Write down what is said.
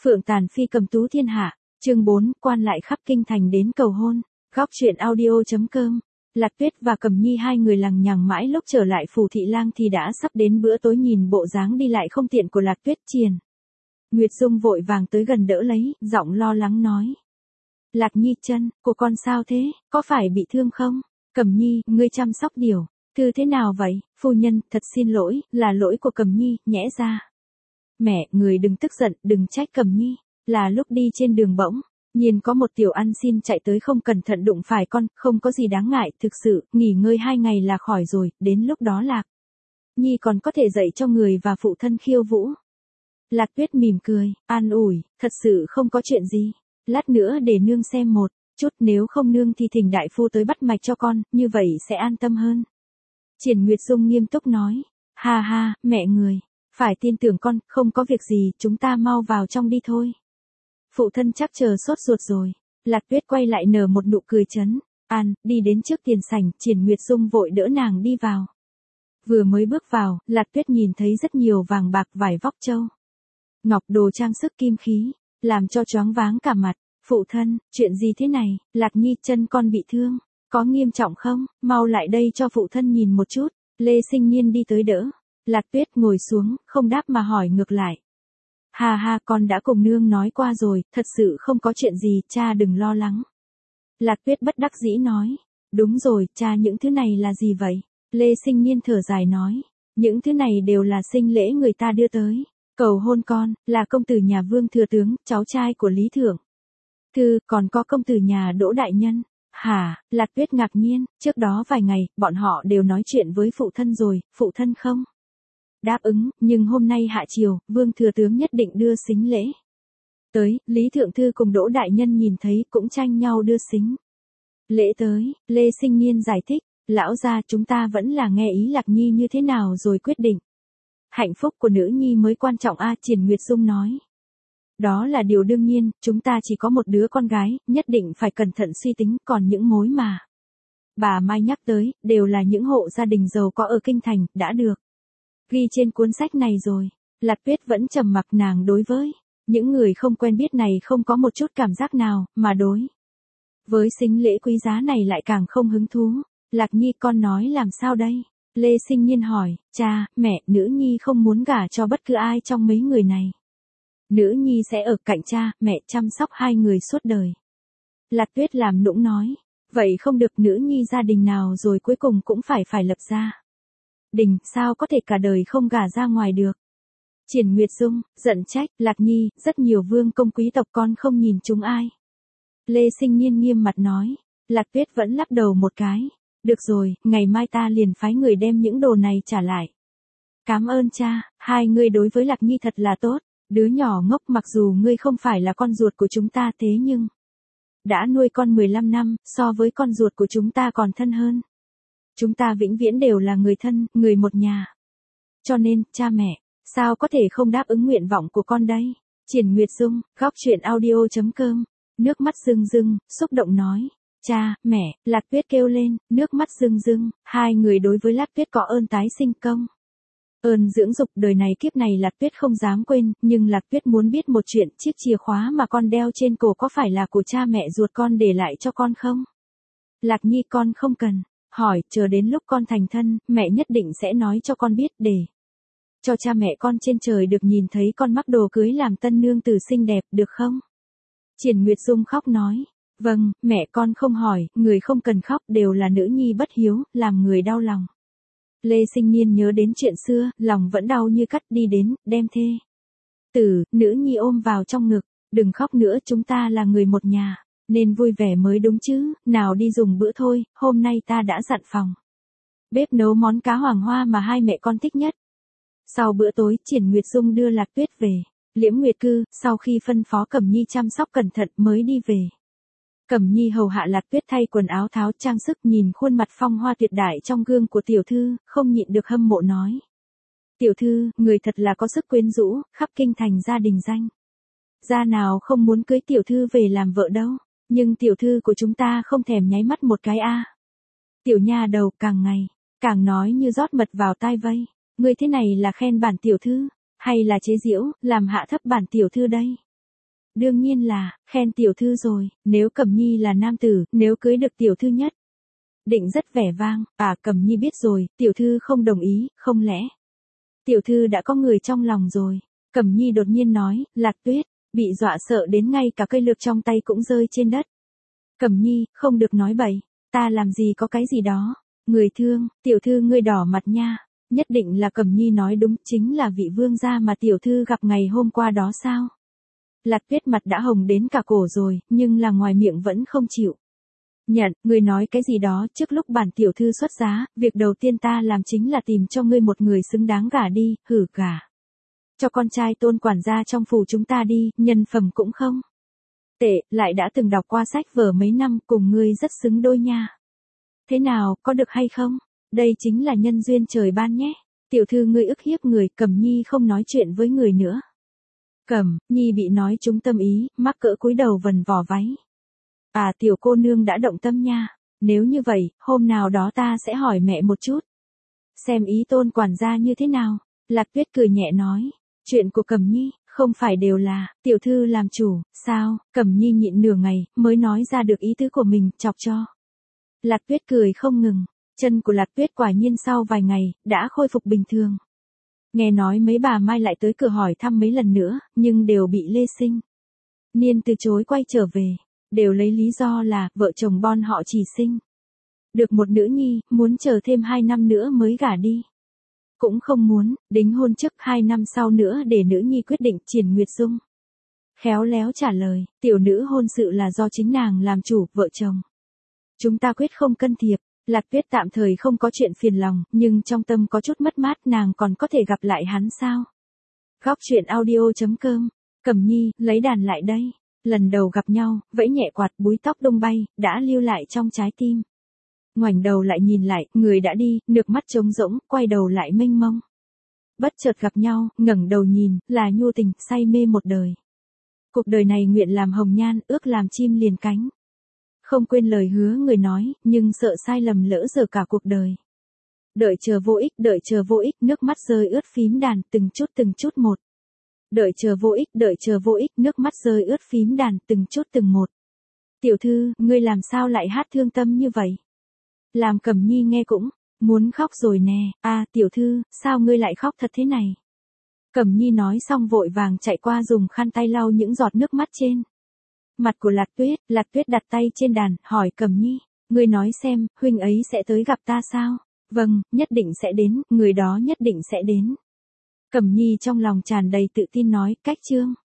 Phượng tàn phi cầm tú thiên hạ, chương 4, quan lại khắp kinh thành đến cầu hôn, góc truyện audio.com. Lạc Tuyết và Cẩm Nhi hai người lằng nhằng mãi lúc trở lại phủ thị lang thì đã sắp đến bữa tối, nhìn bộ dáng đi lại không tiện của Lạc Tuyết Triền. Nguyệt Dung vội vàng tới gần đỡ lấy, giọng lo lắng nói. Lạc Nhi chân, của con sao thế, có phải bị thương không? Cẩm Nhi, ngươi chăm sóc điều, Thư thế nào vậy? Phu nhân, thật xin lỗi, là lỗi của Cẩm Nhi, nhẽ ra. Mẹ, người đừng tức giận, đừng trách Cẩm Nhi, là lúc đi trên đường bỗng nhiên có một tiểu ăn xin chạy tới không cẩn thận đụng phải con, không có gì đáng ngại, thực sự, nghỉ ngơi 2 ngày là khỏi rồi, đến lúc đó Lạc Nhi còn có thể dạy cho người và phụ thân khiêu vũ. Lạc Tuyết mỉm cười, an ủi, thật sự không có chuyện gì, lát nữa để nương xem một chút, nếu không nương thì thỉnh đại phu tới bắt mạch cho con, như vậy sẽ an tâm hơn. Triển Nguyệt Dung nghiêm túc nói, ha ha, mẹ người, phải tin tưởng con, không có việc gì, chúng ta mau vào trong đi thôi. Phụ thân chắc chờ sốt ruột rồi. Lạc Tuyết quay lại nở một nụ cười trấn an, đi đến trước tiền sảnh, Triển Nguyệt Dung vội đỡ nàng đi vào. Vừa mới bước vào, Lạc Tuyết nhìn thấy rất nhiều vàng bạc vải vóc châu ngọc, đồ trang sức kim khí, làm cho choáng váng cả mặt. Phụ thân, chuyện gì thế này? Lạc Nhi, chân con bị thương, có nghiêm trọng không? Mau lại đây cho phụ thân nhìn một chút. Lê Sinh Nhiên đi tới đỡ. Lạc Tuyết ngồi xuống, không đáp mà hỏi ngược lại. Ha ha, con đã cùng nương nói qua rồi, thật sự không có chuyện gì, cha đừng lo lắng. Lạc Tuyết bất đắc dĩ nói. Đúng rồi, cha, những thứ này là gì vậy? Lê Sinh Nhiên thở dài nói. Những thứ này đều là sinh lễ người ta đưa tới. Cầu hôn con, là công tử nhà Vương Thừa Tướng, cháu trai của Lý Thượng Thư, còn có công tử nhà Đỗ Đại Nhân. Hả? Lạc Tuyết ngạc nhiên, trước đó vài ngày, bọn họ đều nói chuyện với phụ thân rồi, phụ thân không đáp ứng, nhưng hôm nay hạ chiều, Vương Thừa Tướng nhất định đưa sính lễ tới, Lý Thượng Thư cùng Đỗ Đại Nhân nhìn thấy cũng tranh nhau đưa sính lễ tới. Lê Sinh Nhiên giải thích, lão gia, chúng ta vẫn là nghe ý Lạc Nhi như thế nào rồi quyết định. Hạnh phúc của nữ nhi mới quan trọng a, Triển Nguyệt Dung nói. Đó là điều đương nhiên, chúng ta chỉ có một đứa con gái, nhất định phải cẩn thận suy tính, còn những mối mà bà Mai nhắc tới, đều là những hộ gia đình giàu có ở kinh thành, đã được ghi trên cuốn sách này rồi. Lạc Tuyết vẫn trầm mặc, nàng đối với những người không quen biết này không có một chút cảm giác nào, mà đối với sính lễ quý giá này lại càng không hứng thú. Lạc Nhi, con nói làm sao đây? Lê Sinh Nhiên hỏi, cha, mẹ, nữ nhi không muốn gả cho bất cứ ai trong mấy người này. Nữ nhi sẽ ở cạnh cha, mẹ chăm sóc hai người suốt đời. Lạc Tuyết làm nũng nói, vậy không được, nữ nhi gia đình nào rồi cuối cùng cũng phải lập gia đình, sao có thể cả đời không gả ra ngoài được. Triển Nguyệt Dung giận trách, Lạc Nhi, rất nhiều vương công quý tộc con không nhìn chúng ai. Lê Sinh Nhiên nghiêm mặt nói. Lạc Tuyết vẫn lắc đầu một cái. Được rồi, ngày mai ta liền phái người đem những đồ này trả lại. Cảm ơn cha, hai người đối với Lạc Nhi thật là tốt. Đứa nhỏ ngốc, mặc dù ngươi không phải là con ruột của chúng ta thế nhưng đã nuôi con 15 năm, so với con ruột của chúng ta còn thân hơn. Chúng ta vĩnh viễn đều là người thân, người một nhà. Cho nên, cha mẹ, sao có thể không đáp ứng nguyện vọng của con đây? Triển Nguyệt Dung, góc truyện audio.com, nước mắt rưng rưng, xúc động nói. Cha, mẹ, Lạc Tuyết kêu lên, nước mắt rưng rưng, hai người đối với Lạc Tuyết có ơn tái sinh công. Ơn dưỡng dục đời này kiếp này Lạc Tuyết không dám quên, nhưng Lạc Tuyết muốn biết một chuyện, chiếc chìa khóa mà con đeo trên cổ có phải là của cha mẹ ruột con để lại cho con không? Lạc Nhi, con không cần hỏi, chờ đến lúc con thành thân, mẹ nhất định sẽ nói cho con biết, để cho cha mẹ con trên trời được nhìn thấy con mắc đồ cưới làm tân nương tử xinh đẹp, được không? Triển Nguyệt Dung khóc nói, vâng, mẹ, con không hỏi, người không cần khóc, đều là nữ nhi bất hiếu, làm người đau lòng. Lê Sinh Nhiên nhớ đến chuyện xưa, lòng vẫn đau như cắt, đi đến, đem thê nữ nhi ôm vào trong ngực. Đừng khóc nữa, chúng ta là người một nhà, nên vui vẻ mới đúng chứ, nào đi dùng bữa thôi, hôm nay ta đã dặn phòng bếp nấu món cá hoàng hoa mà hai mẹ con thích nhất. Sau bữa tối, Triển Nguyệt Dung đưa Lạc Tuyết về Liễm Nguyệt Cư, sau khi phân phó Cẩm Nhi chăm sóc cẩn thận mới đi về. Cẩm Nhi hầu hạ Lạc Tuyết thay quần áo tháo trang sức, nhìn khuôn mặt phong hoa tuyệt đại trong gương của tiểu thư, không nhịn được hâm mộ nói. Tiểu thư, người thật là có sức quyến rũ, khắp kinh thành gia đình danh gia nào không muốn cưới tiểu thư về làm vợ đâu, nhưng tiểu thư của chúng ta không thèm nháy mắt một cái a. Tiểu nha đầu càng ngày càng nói như rót mật vào tai vây. Ngươi thế này là khen bản tiểu thư, hay là chế giễu, làm hạ thấp bản tiểu thư đây? Đương nhiên là, khen tiểu thư rồi, nếu Cẩm Nhi là nam tử, nếu cưới được tiểu thư nhất định rất vẻ vang, Cẩm Nhi biết rồi, tiểu thư không đồng ý, không lẽ tiểu thư đã có người trong lòng rồi. Cẩm Nhi đột nhiên nói, Lạc Tuyết, bị dọa sợ đến ngay cả cây lược trong tay cũng rơi trên đất. Cẩm Nhi, không được nói bậy, ta làm gì có cái gì đó. Người thương, tiểu thư ngươi đỏ mặt nha. Nhất định là Cẩm Nhi nói đúng, chính là vị vương gia mà tiểu thư gặp ngày hôm qua đó sao. Lạc Tuyết mặt đã hồng đến cả cổ rồi, nhưng là ngoài miệng vẫn không chịu nhận. Ngươi nói cái gì đó, trước lúc bản tiểu thư xuất giá, việc đầu tiên ta làm chính là tìm cho ngươi một người xứng đáng gả đi, gả cho con trai Tôn quản gia trong phủ chúng ta đi, nhân phẩm cũng không tệ, lại đã từng đọc qua sách vở mấy năm, cùng ngươi rất xứng đôi nha. Thế nào, có được hay không? Đây chính là nhân duyên trời ban nhé. Tiểu thư ngươi ức hiếp người, Cẩm Nhi không nói chuyện với người nữa. Cẩm Nhi bị nói trúng tâm ý, mắc cỡ cúi đầu vần vò váy. Tiểu cô nương đã động tâm nha. Nếu như vậy, hôm nào đó ta sẽ hỏi mẹ một chút. Xem ý Tôn quản gia như thế nào. Lạc Tuyết cười nhẹ nói. Chuyện của Cẩm Nhi, không phải đều là tiểu thư làm chủ, sao? Cẩm Nhi nhịn nửa ngày, mới nói ra được ý tứ của mình, chọc cho Lạc Tuyết cười không ngừng. Chân của Lạc Tuyết quả nhiên sau vài ngày, đã khôi phục bình thường. Nghe nói mấy bà Mai lại tới cửa hỏi thăm mấy lần nữa, nhưng đều bị Lê Sinh Niên từ chối quay trở về. Đều lấy lý do là, vợ chồng bọn họ chỉ sinh được một nữ nhi, muốn chờ thêm 2 năm nữa mới gả đi. Cũng không muốn, đính hôn trước 2 năm sau nữa để nữ nhi quyết định. Triển Nguyệt Dung khéo léo trả lời, tiểu nữ hôn sự là do chính nàng làm chủ, vợ chồng chúng ta quyết không can thiệp. Lạc Tuyết tạm thời không có chuyện phiền lòng, nhưng trong tâm có chút mất mát, nàng còn có thể gặp lại hắn sao? Góc truyện audio.com. Cẩm Nhi, lấy đàn lại đây. Lần đầu gặp nhau, vẫy nhẹ quạt, búi tóc tung bay, đã lưu lại trong trái tim. Ngoảnh đầu lại nhìn lại, người đã đi, nước mắt trống rỗng, quay đầu lại mênh mông. Bất chợt gặp nhau, ngẩng đầu nhìn, là nhu tình, say mê một đời. Cuộc đời này nguyện làm hồng nhan, ước làm chim liền cánh. Không quên lời hứa người nói, nhưng sợ sai lầm lỡ dở cả cuộc đời. Đợi chờ vô ích, đợi chờ vô ích, nước mắt rơi ướt phím đàn, từng chút một. Đợi chờ vô ích, đợi chờ vô ích, nước mắt rơi ướt phím đàn, từng một. Tiểu thư, ngươi làm sao lại hát thương tâm như vậy? Làm Cẩm Nhi nghe cũng muốn khóc rồi nè. Tiểu thư, sao ngươi lại khóc thật thế này? Cẩm Nhi nói xong vội vàng chạy qua dùng khăn tay lau những giọt nước mắt trên mặt của Lạc Tuyết. Lạc Tuyết đặt tay trên đàn, hỏi Cẩm Nhi, ngươi nói xem, huynh ấy sẽ tới gặp ta sao? Vâng, nhất định sẽ đến, người đó nhất định sẽ đến. Cẩm Nhi trong lòng tràn đầy tự tin nói, cách chương.